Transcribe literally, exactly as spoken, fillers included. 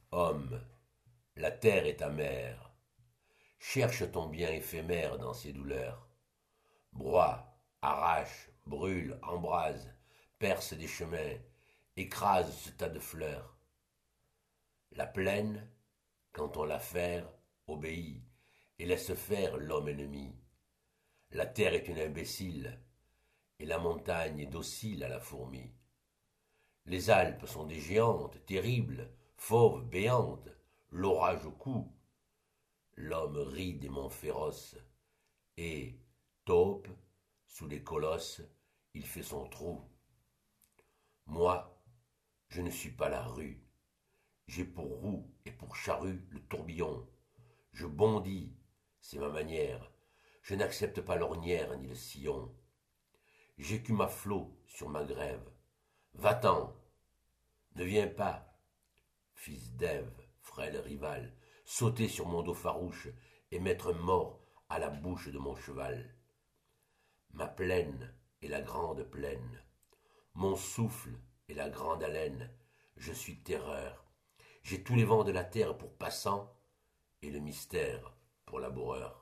Homme, la terre est ta mère. Cherche ton bien éphémère dans ses douleurs. Broie, arrache, brûle, embrase, perce des chemins, écrase ce tas de fleurs. La plaine, quand on la ferre, obéit et laisse faire l'homme ennemi. La terre est une imbécile, et la montagne est docile à la fourmi. Les Alpes sont des géantes, terribles, fauves, béantes, l'orage au cou. L'homme rit des monts féroces, et, taupe, sous les colosses, il fait son trou. Moi, je ne suis pas la rue. J'ai pour roue et pour charrue le tourbillon. Je bondis, c'est ma manière. Je n'accepte pas l'ornière ni le sillon. J'écume à flot sur ma grève. Va-t'en, ne viens pas, fils d'Ève, frêle rival, sauter sur mon dos farouche et mettre mort à la bouche de mon cheval. Ma plaine est la grande plaine. Mon souffle est la grande haleine. Je suis terreur. J'ai tous les vents de la terre pour passants et le mystère pour laboureur.